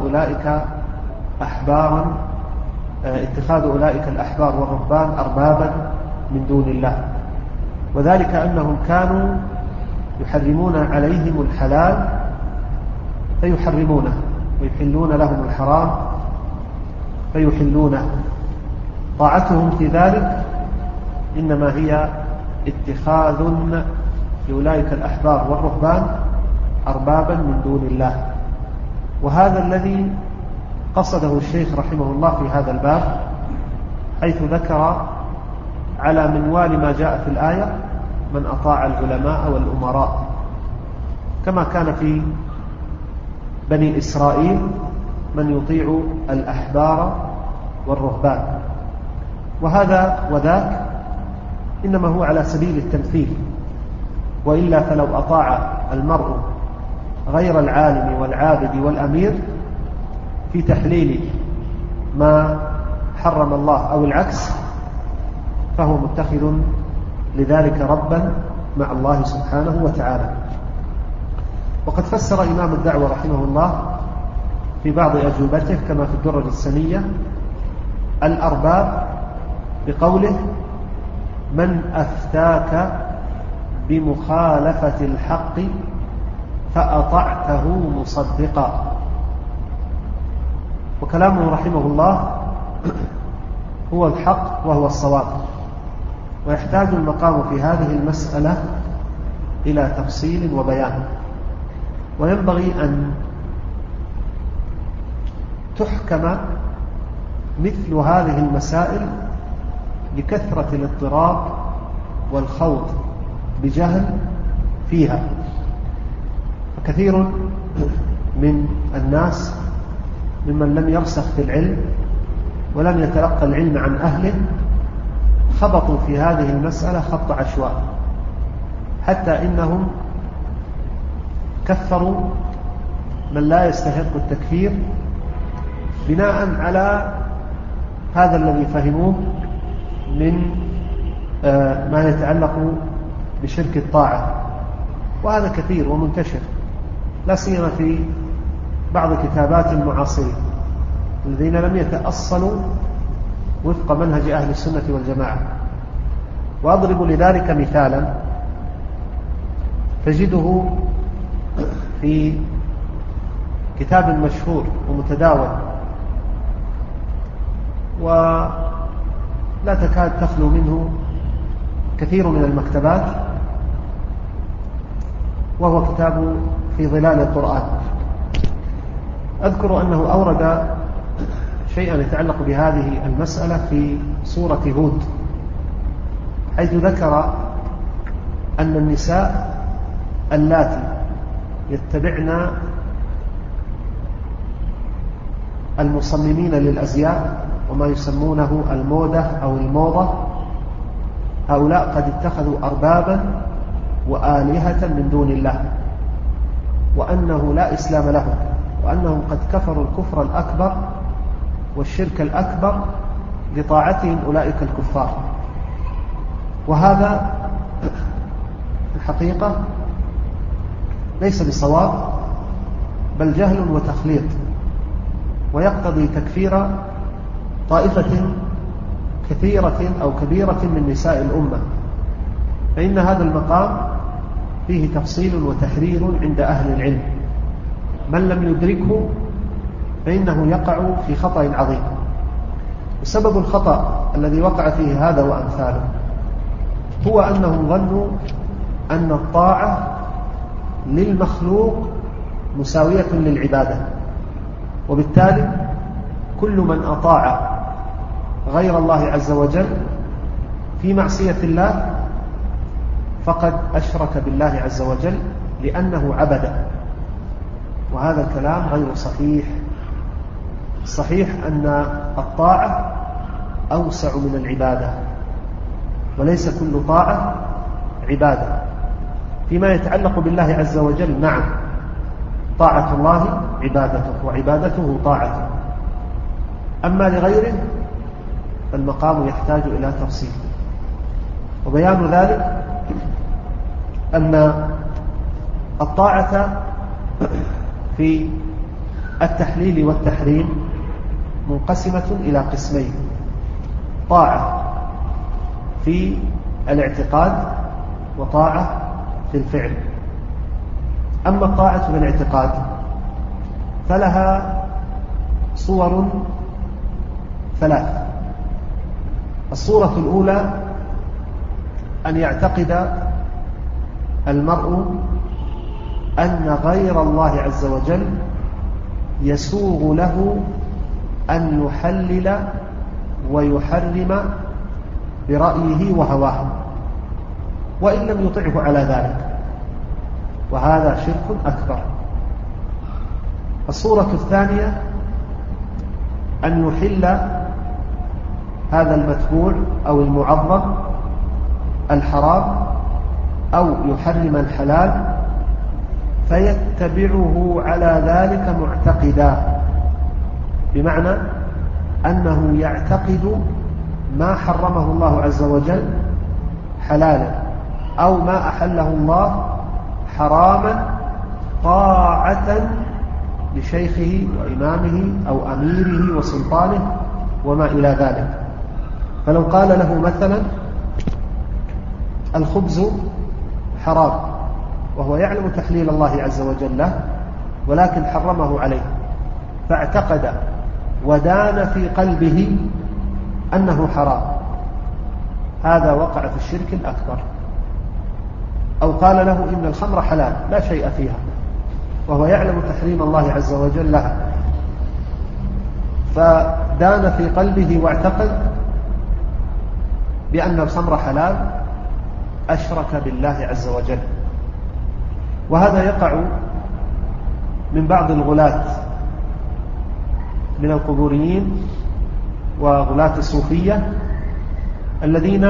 أولئك الأحبار والرهبان أربابا من دون الله، وذلك أنهم كانوا يحرمون عليهم الحلال فيحرمونه، ويحلون لهم الحرام فيحلونه. طاعتهم في ذلك إنما هي اتخاذ لأولئك الأحبار والرهبان أربابا من دون الله. وهذا الذي قصده الشيخ رحمه الله في هذا الباب، حيث ذكر على منوال ما جاء في الآية: من أطاع العلماء والأمراء، كما كان في بني إسرائيل من يطيع الأحبار والرهبان. وهذا وذاك إنما هو على سبيل التمثيل، وإلا فلو أطاع المرء غير العالم والعابد والأمير في تحليل ما حرم الله أو العكس، فهو متخذ لذلك ربا مع الله سبحانه وتعالى. وقد فسر إمام الدعوة رحمه الله في بعض أجوبته كما في الدرر السنية الأرباب بقوله: من أفتاك بمخالفة الحق فأطعته مصدقا. وكلامه رحمه الله هو الحق وهو الصواب، ويحتاج المقام في هذه المسألة إلى تفصيل وبيان. وينبغي أن تحكم مثل هذه المسائل لكثرة الاضطراب والخوض بجهل فيها. فكثير من الناس ممن لم يرسخ في العلم ولم يتلقى العلم عن أهله خبطوا في هذه المسألة خط عشواء، حتى إنهم كفروا من لا يستحق التكفير بناء على هذا الذي فهموه من ما يتعلق بشرك الطاعة. وهذا كثير ومنتشر، لا سيما في بعض كتابات المعاصرين الذين لم يتأصلوا وفق منهج أهل السنة والجماعة. وأضرب لذلك مثالا تجده في كتاب مشهور ومتداول ولا تكاد تخلو منه كثير من المكتبات، وهو كتاب في ظلال القرآن. أذكر أنه أورد شيئا يتعلق بهذه المسألة في سورة هود، حيث ذكر أن النساء اللاتي يتبعن المصممين للأزياء وما يسمونه المودة أو الموضة، هؤلاء قد اتخذوا أربابا وآلهة من دون الله، وأنه لا إسلام لهم، وأنهم قد كفروا الكفر الأكبر والشرك الأكبر لطاعتهم أولئك الكفار. وهذا الحقيقة ليس بصواب، بل جهل وتخليط، ويقتضي تكفير طائفة كثيرة أو كبيرة من نساء الأمة. فإن هذا المقام فيه تفصيل وتحرير عند أهل العلم، من لم يدركه فإنه يقع في خطأ عظيم. وسبب الخطأ الذي وقع فيه هذا وأمثاله هو أنهم ظنوا أن الطاعة للمخلوق مساوية للعبادة، وبالتالي كل من أطاع غير الله عز وجل في معصية الله فقد أشرك بالله عز وجل لأنه عبد. وهذا الكلام غير صحيح. الصحيح أن الطاعة أوسع من العبادة، وليس كل طاعة عبادة. فيما يتعلق بالله عز وجل نعم، طاعة الله عبادته وعبادته طاعته، أما لغيره فالمقام يحتاج إلى تفصيل. وبيان ذلك أن الطاعة في التحليل والتحريم منقسمة إلى قسمين: طاعة في الاعتقاد وطاعة في الفعل. أما الطاعة في الاعتقاد فلها صور ثلاث. الصورة الأولى أن يعتقد المرء أن غير الله عز وجل يسوغ له أن يحلل ويحرم برأيه وهواه وإن لم يطعه على ذلك، وهذا شرك أكبر. الصورة الثانية أن يحل هذا المتبوع أو المعظم الحرام أو يحرم الحلال فيتبعه على ذلك معتقدا، بمعنى أنه يعتقد ما حرمه الله عز وجل حلالا أو ما أحله الله حراما طاعة لشيخه وإمامه أو أميره وسلطانه وما إلى ذلك. فلو قال له مثلا الخبز حرام وهو يعلم تحليل الله عز وجل له ولكن حرمه عليه، فاعتقد ودان في قلبه أنه حرام، هذا وقع في الشرك الأكبر. أو قال له إن الخمر حلال لا شيء فيها وهو يعلم تحريم الله عز وجل لها، دان في قلبه واعتقد بأن الخمر حلال أشرك بالله عز وجل. وهذا يقع من بعض الغلاة من القبوريين وغلاة الصوفية الذين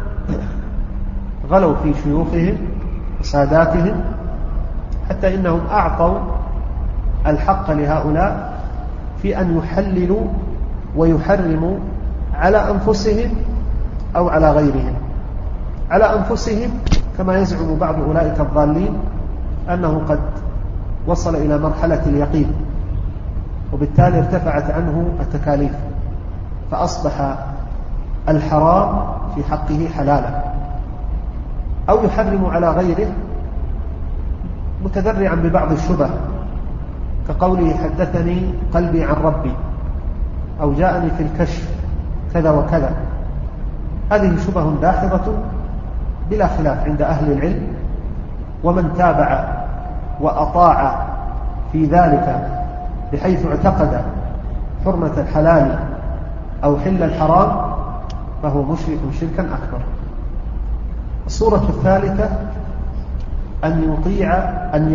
غلوا في شيوخهم وساداتهم حتى إنهم أعطوا الحق لهؤلاء في أن يحللوا ويحرموا على أنفسهم أو على غيرهم. على أنفسهم كما يزعم بعض أولئك الضالين أنه قد وصل إلى مرحلة اليقين وبالتالي ارتفعت عنه التكاليف فأصبح الحرام في حقه حلالا، أو يحرم على غيره متذرعا ببعض الشبه كقوله حدثني قلبي عن ربي أو جاءني في الكشف كذا وكذا. هذه شبه داحضة بلا خلاف عند أهل العلم، ومن تابع وأطاع في ذلك بحيث اعتقد حرمة الحلال أو حل الحرام فهو مشرك شركا أكبر. الصورة الثالثة أن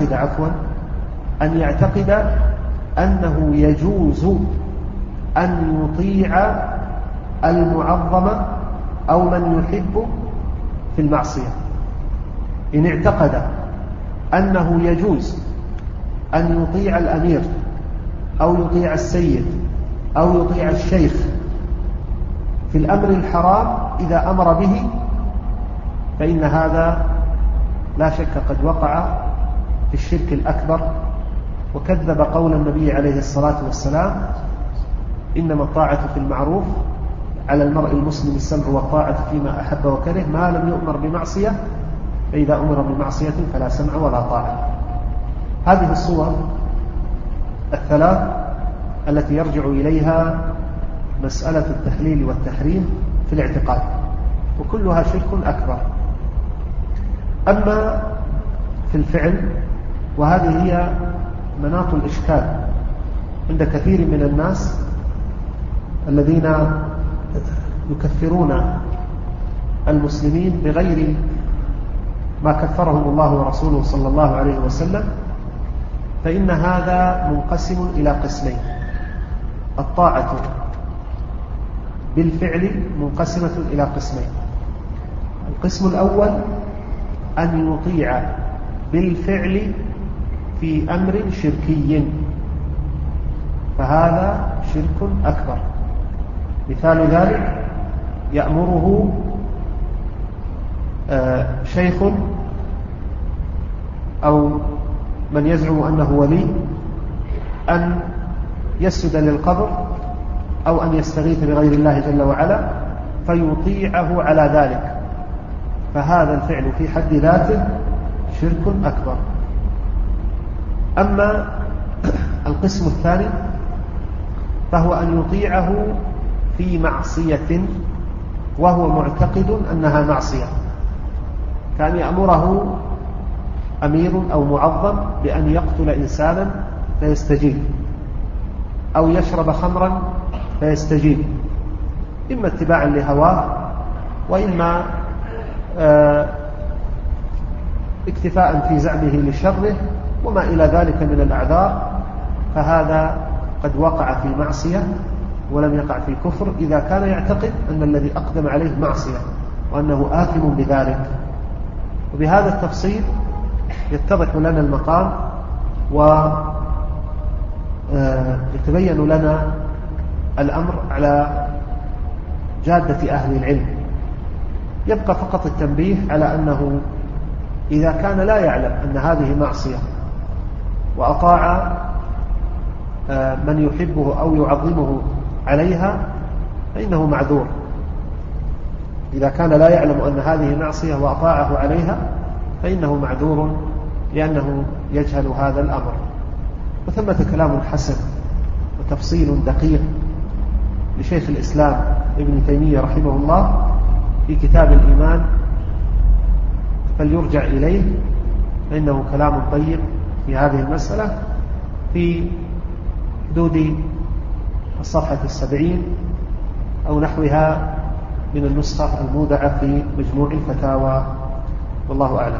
يعتقد أنه يجوز أن يطيع المعظم أو من يحب في المعصية. إن اعتقد أنه يجوز أن يطيع الأمير أو يطيع السيد أو يطيع الشيخ في الأمر الحرام إذا أمر به، فإن هذا لا شك قد وقع في الشرك الأكبر وكذب قول النبي عليه الصلاة والسلام: إنما الطاعة في المعروف على المرء المسلم السمع والطاعة فيما أحب وكره ما لم يؤمر بمعصية، فإذا أمر بمعصية فلا سمع ولا طاعة. هذه الصور الثلاث التي يرجع إليها مسألة التحليل والتحريم في الاعتقاد، وكلها شرك أكبر. أما في الفعل، وهذه هي مناط الإشكال عند كثير من الناس الذين يكفرون المسلمين بغير ما كفرهم الله ورسوله صلى الله عليه وسلم، فإن هذا منقسم إلى قسمين. الطاعة بالفعل منقسمة إلى قسمين. القسم الأول أن يطيع بالفعل في أمر شركي، فهذا شرك أكبر. مثال ذلك: يأمره شيخ أو من يزعم أنه ولي أن يسجد للقبر أو أن يستغيث بغير الله جل وعلا فيطيعه على ذلك، فهذا الفعل في حد ذاته شرك أكبر. أما القسم الثاني فهو أن يطيعه في معصية وهو معتقد أنها معصية، كان يأمره أمير أو معظم بأن يقتل إنسانا فيستجيب، أو يشرب خمرا فيستجيب، إما اتباعا لهواه وإما اكتفاء في زعمه لشره وما إلى ذلك من الأعذار، فهذا قد وقع في معصية ولم يقع في كفر إذا كان يعتقد أن الذي أقدم عليه معصية وأنه آثم بذلك. وبهذا التفصيل يتضح لنا المقام ويتبين لنا الأمر على جادة أهل العلم. يبقى فقط التنبيه على أنه إذا كان لا يعلم أن هذه معصية وأطاع من يحبه أو يعظمه عليها فإنه معذور. إذا كان لا يعلم أن هذه معصية وأطاعه عليها فإنه معذور لأنه يجهل هذا الأمر. وثمة كلام حسن وتفصيل دقيق لشيخ الإسلام ابن تيمية رحمه الله في كتاب الإيمان، فليرجع إليه فإنه كلام طيب في هذه المسألة في حدود الصفحة 70 أو نحوها من النسخة المودعة في مجموع الفتاوى، والله أعلم.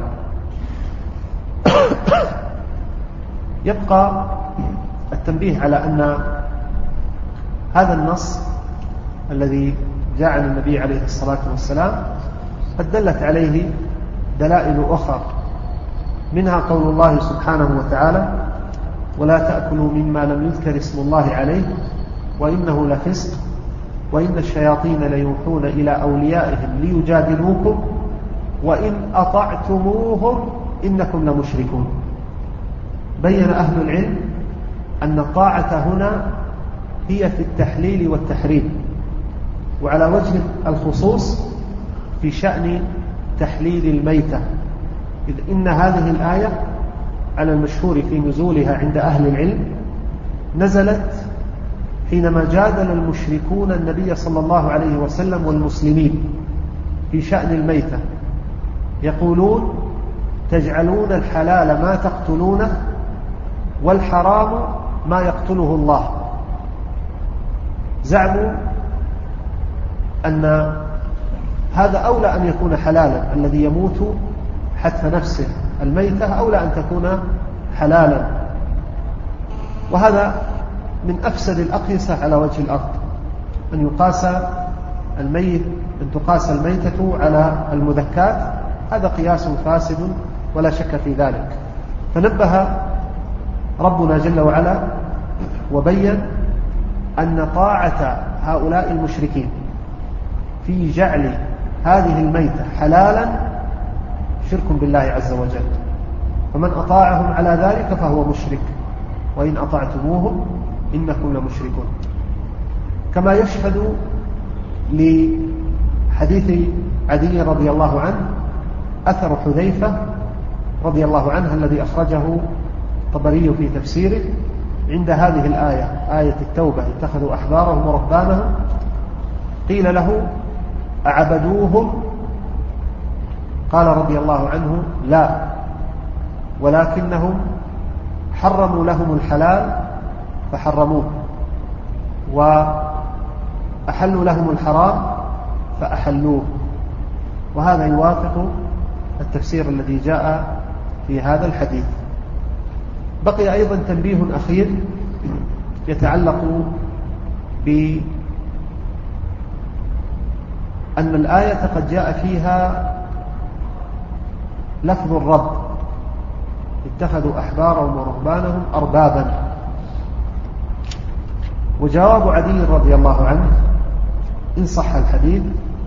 يبقى التنبيه على أن هذا النص الذي جاء عن النبي عليه الصلاة والسلام قد دلت عليه دلائل أخرى، منها قول الله سبحانه وتعالى: ولا تأكلوا مما لم يذكر اسم الله عليه وإنه لفسق وإن الشياطين ليوحون إلى أوليائهم ليجادلوكم وإن أطعتموهم إنكم لمشركون. بين أهل العلم أن الطاعة هنا هي في التحليل والتحريم، وعلى وجه الخصوص في شأن تحليل الميتة، إذ إن هذه الآية على المشهور في نزولها عند أهل العلم نزلت حينما جادل المشركون النبي صلى الله عليه وسلم والمسلمين في شأن الميتة، يقولون: تجعلون الحلال ما تقتلونه والحرام ما يقتله الله. زعموا أن هذا أولى أن يكون حلالا، الذي يموت حتف نفسه الميتة أولى أن تكون حلالا، وهذا من أفسد الأقيسة على وجه الأرض، أن تقاس الميتة على المذكات، هذا قياس فاسد ولا شك في ذلك. فنبه ربنا جل وعلا وبين أن طاعة هؤلاء المشركين في جعل هذه الميتة حلالا شرك بالله عز وجل، فمن أطاعهم على ذلك فهو مشرك، وإن أطعتموهم إنكم لمشركون. كما يشهد لحديث عدي رضي الله عنه أثر حذيفة رضي الله عنه الذي أخرجه الطبري في تفسيره عند هذه الآية، آية التوبة: اتخذوا أحبارهم ورهبانهم. قيل له: أعبدوهم؟ قال رضي الله عنه: لا، ولكنهم حرموا لهم الحلال فحرموه، وأحلوا لهم الحرام فأحلوه. وهذا يوافق التفسير الذي جاء في هذا الحديث. بقي أيضا تنبيه أخير يتعلق بأن الآية قد جاء فيها لفظ الرب: اتخذوا أحبارهم ورهبانهم أربابا. وجواب عدي رضي الله عنه إن صح الحديث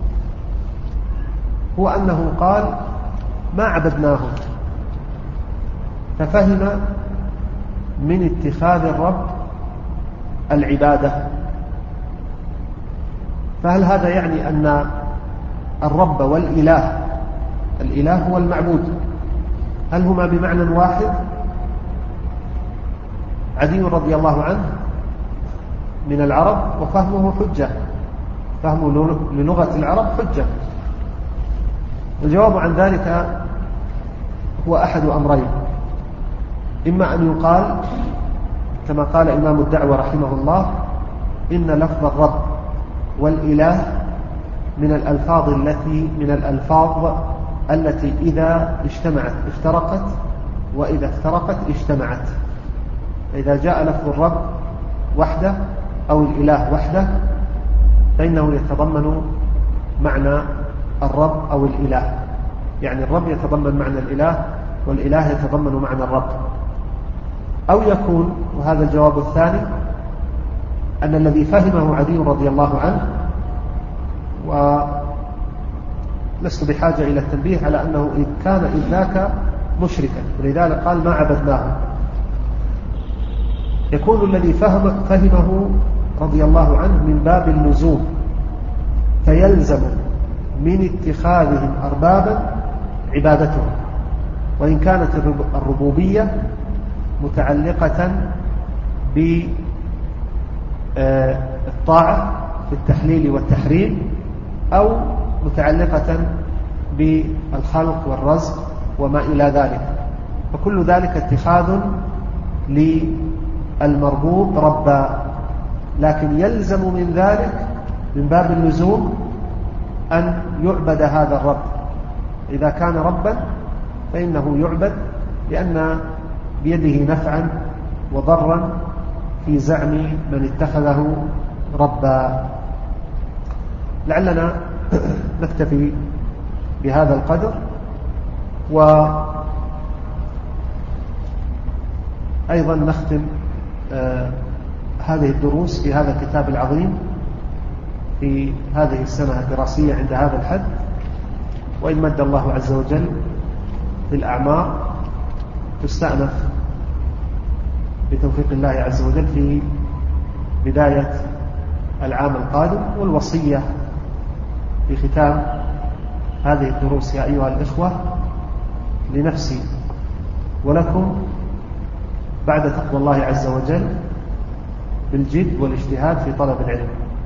هو أنه قال: ما عبدناهم، ففهم من اتخاذ الرب العبادة. فهل هذا يعني أن الرب والإله، الإله هو المعبود، هل هما بمعنى واحد؟ عدي رضي الله عنه من العرب وفهمه حجة، فهمه للغة العرب حجة. الجواب عن ذلك هو أحد أمرين: إما أن يقال كما قال إمام الدعوة رحمه الله: إن لفظ الرب والإله من الألفاظ التي إذا اجتمعت افترقت، وإذا افترقت اجتمعت. فإذا جاء لفظ الرب وحده أو الإله وحده فإنه يتضمن معنى الرب أو الإله، يعني الرب يتضمن معنى الإله والإله يتضمن معنى الرب. أو يكون، وهذا الجواب الثاني، أن الذي فهمه عدي رضي الله عنه، ولست بحاجة إلى التنبيه على أنه إذ كان إذ ذاك مشركا ولذلك قال: ما عبدناه، يكون الذي فهمه رضي الله عنه من باب اللزوم، فيلزم من اتخاذهم أربابا عبادتهم، وإن كانت الربوبية متعلقة بالطاعة في التحليل والتحريم، أو متعلقة بالخلق والرزق وما إلى ذلك، فكل ذلك اتخاذ للمربوب ربا، لكن يلزم من ذلك من باب اللزوم أن يعبد هذا الرب. إذا كان ربا فإنه يعبد، لأن بيده نفعا وضرا في زعم من اتخذه ربا. لعلنا نكتفي بهذا القدر، وأيضا نختم هذه الدروس في هذا الكتاب العظيم في هذه السنة الدراسية عند هذا الحد، وإن مد الله عز وجل بالأعمار تستأنف بتوفيق الله عز وجل في بداية العام القادم. والوصية في ختام هذه الدروس يا أيها الإخوة لنفسي ولكم بعد تقوى الله عز وجل بالجد والاجتهاد في طلب العلم.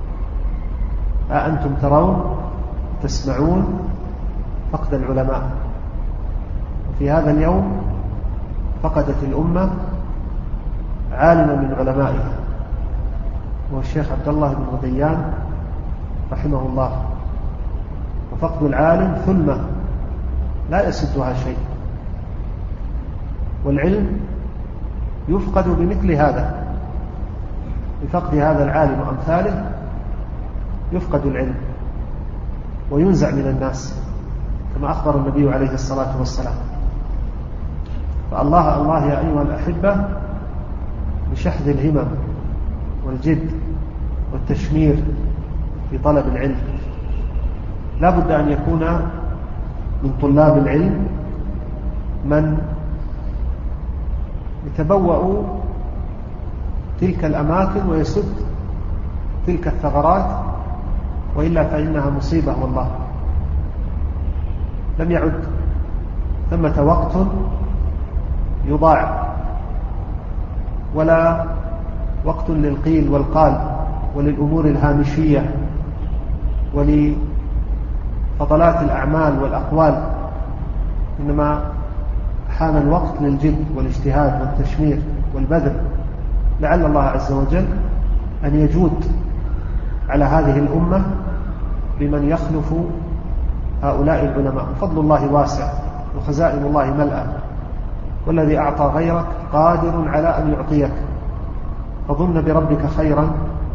أنتم ترون تسمعون فقد العلماء، وفي هذا اليوم فقدت الأمة عالما من علمائها، وهو الشيخ عبد الله بن غديان رحمه الله. وفقد العالم ثلمة لا يسدها شيء، والعلم يفقد بمثل هذا، بفقد هذا العالم وأمثاله يفقد العلم وينزع من الناس، كما أخبر النبي عليه الصلاة والسلام. فالله الله يا أيها الأحبة بشحذ الهمم والجد والتشمير في طلب العلم. لا بد أن يكون من طلاب العلم من يتبوأ تلك الأماكن ويسد تلك الثغرات، وإلا فإنها مصيبة والله. لم يعد ثمة وقت يضاع، ولا وقت للقيل والقال وللأمور الهامشية ولفضلات الأعمال والأقوال، إنما حان الوقت للجد والاجتهاد والتشمير والبذل، لعل الله عز وجل أن يجود على هذه الأمة بمن يخلف هؤلاء العلماء. فضل الله واسع وخزائن الله ملأى، والذي أعطى غيرك قادر على أن يعطيك، فظن بربك خيرا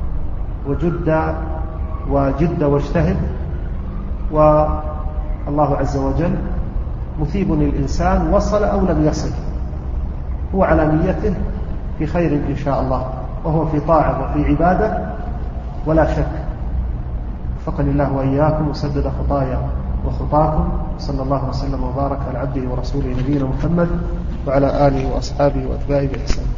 وجد واجتهد، والله عز وجل مثيب للإنسان وصل أو لم يصل، هو على نيته في خير إن شاء الله، وهو في طاعة وفي عبادة ولا شك. وفقني الله وإياكم وسدد خطايا وخطاكم، صلى الله وسلم وبارك على عبده ورسوله نبينا محمد وعلى آله وأصحابه وأتباعه بإحسان.